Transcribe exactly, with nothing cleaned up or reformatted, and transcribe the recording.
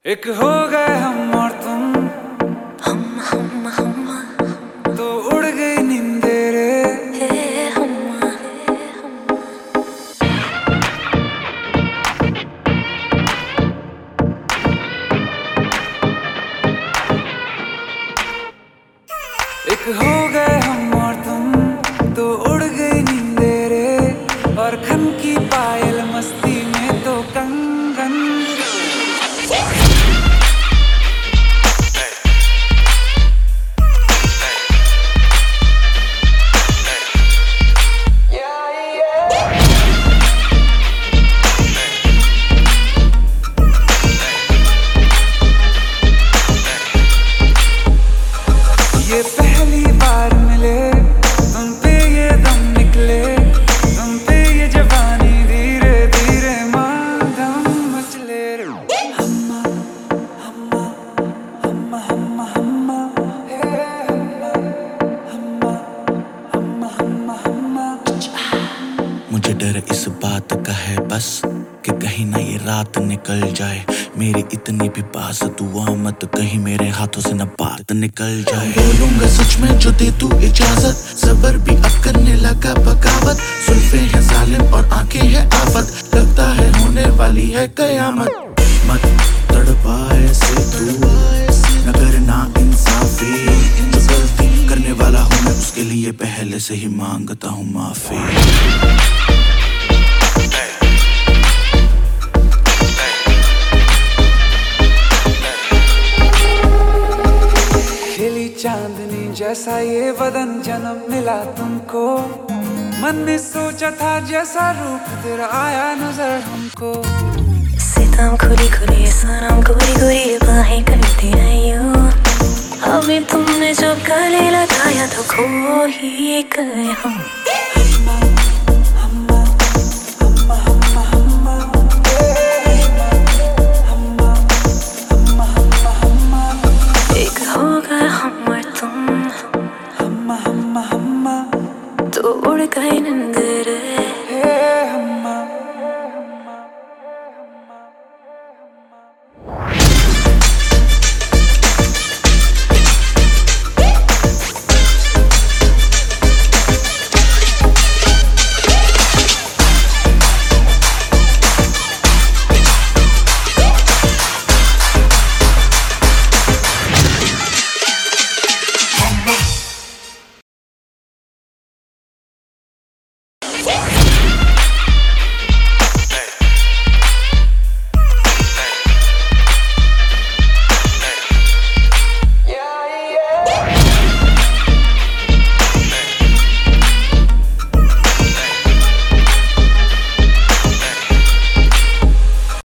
एक हो गए हम और तुम, हम हम हम तो उड़ गई नींदे रे। हे हम एक हो गए हम और तुम, तो उड़ गई नींदे रे। और खन की पायल मस्ती में तो कंगन। ये पहली बार मिले, तुम पे ये दम निकले, तुम पे ये जवानी धीरे धीरे मांगम मचले रे। हम्मा हम्मा हम्मा हम्मा हम्मा हे हम्मा हम्मा हम्मा हम्मा हम्मा। मुझे डर इस बात का है बस कि कहीं ना ये रात निकल जाए। मेरी इतनी भी पास दुआ मत कहीं मेरे हाथों से न बात निकल जाए। बोलूंगा सच में जो दे तू इजाजत, सबर भी अब करने लगा बगावत। सुल्फे हैं जालिम और आंखें हैं आफत, लगता है होने वाली है कयामत। मत तड़पाए से तू न करना इंसाफी, जो गलती करने वाला हूँ मैं उसके लिए पहले से ही मांगता हूँ माफी। चांदनी जैसा ये बदन जन्म मिला तुमको, मन ने सोचा था जैसा रूप तेरा आया नजर हमको। सितम खुली खुली सनम गोरी गोरी बाहें करती रही हो। अभी तुमने जब गले लगाया तो खो ही गए हम।